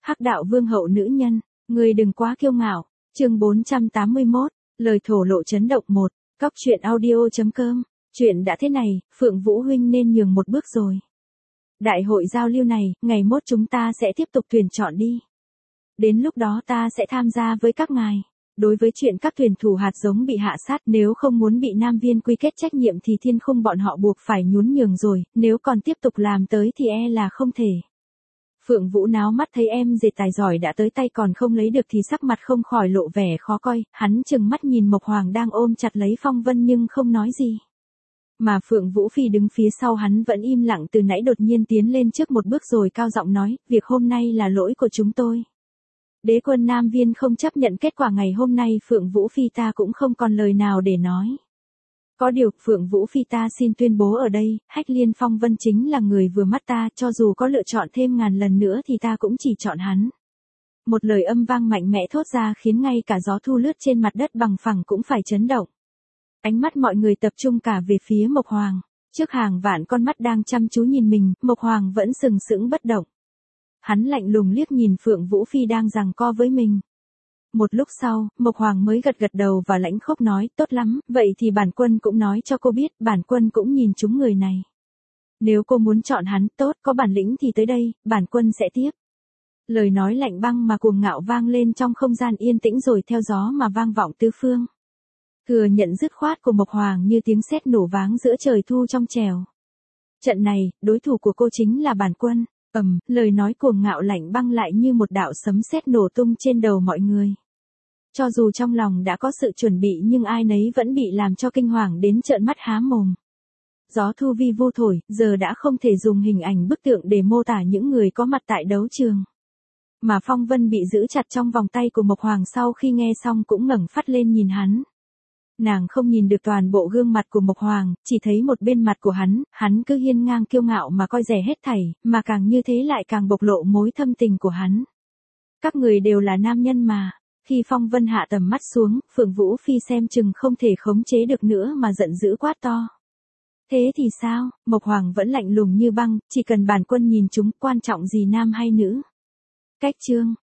Hắc đạo vương hậu nữ nhân, người đừng quá kiêu ngạo. Chương 481, lời thổ lộ chấn động 1, Cóc truyện audio.com. Chuyện đã thế này, Phượng Vũ huynh nên nhường một bước rồi. Đại hội giao lưu này, ngày mốt chúng ta sẽ tiếp tục tuyển chọn đi. Đến lúc đó ta sẽ tham gia với các ngài. Đối với chuyện các tuyển thủ hạt giống bị hạ sát, nếu không muốn bị Nam Viên quy kết trách nhiệm thì Thiên Khung bọn họ buộc phải nhún nhường rồi, nếu còn tiếp tục làm tới thì e là không thể. Phượng Vũ náo mắt thấy em dệt tài giỏi đã tới tay còn không lấy được thì sắc mặt không khỏi lộ vẻ khó coi, hắn chừng mắt nhìn Mộc Hoàng đang ôm chặt lấy Phong Vân nhưng không nói gì. Mà Phượng Vũ Phi đứng phía sau hắn vẫn im lặng từ nãy đột nhiên tiến lên trước một bước rồi cao giọng nói, việc hôm nay là lỗi của chúng tôi. Đế quân Nam Viên không chấp nhận kết quả ngày hôm nay Phượng Vũ Phi ta cũng không còn lời nào để nói. Có điều, Phượng Vũ Phi ta xin tuyên bố ở đây, Hách Liên Phong Vân chính là người vừa mắt ta, cho dù có lựa chọn thêm ngàn lần nữa thì ta cũng chỉ chọn hắn. Một lời âm vang mạnh mẽ thốt ra khiến ngay cả gió thu lướt trên mặt đất bằng phẳng cũng phải chấn động. Ánh mắt mọi người tập trung cả về phía Mộc Hoàng. Trước hàng vạn con mắt đang chăm chú nhìn mình, Mộc Hoàng vẫn sừng sững bất động. Hắn lạnh lùng liếc nhìn Phượng Vũ Phi đang giằng co với mình. Một lúc sau, Mộc Hoàng mới gật đầu và lãnh khốc nói, tốt lắm, vậy thì bản quân cũng nói cho cô biết, bản quân cũng nhìn chúng người này. Nếu cô muốn chọn hắn, tốt, có bản lĩnh thì tới đây, bản quân sẽ tiếp. Lời nói lạnh băng mà cuồng ngạo vang lên trong không gian yên tĩnh rồi theo gió mà vang vọng tứ phương. Thừa nhận dứt khoát của Mộc Hoàng như tiếng sét nổ váng giữa trời thu trong trèo. Trận này, đối thủ của cô chính là bản quân. Lời nói cuồng ngạo lạnh băng lại như một đạo sấm sét nổ tung trên đầu mọi người. Cho dù trong lòng đã có sự chuẩn bị nhưng ai nấy vẫn bị làm cho kinh hoàng đến trợn mắt há mồm. Gió thu vi vu thổi, giờ đã không thể dùng hình ảnh bức tượng để mô tả những người có mặt tại đấu trường. Mà Phong Vân bị giữ chặt trong vòng tay của Mộc Hoàng sau khi nghe xong cũng ngẩng phát lên nhìn hắn. Nàng không nhìn được toàn bộ gương mặt của Mộc Hoàng, chỉ thấy một bên mặt của hắn cứ hiên ngang kiêu ngạo mà coi rẻ hết thảy, mà càng như thế lại càng bộc lộ mối thâm tình của hắn. Các người đều là nam nhân mà. Khi Phong Vân hạ tầm mắt xuống, Phượng Vũ Phi xem chừng không thể khống chế được nữa mà giận dữ quát to. Thế thì sao, Mộc Hoàng vẫn lạnh lùng như băng, chỉ cần bản quân nhìn chúng, quan trọng gì nam hay nữ. Cách chương,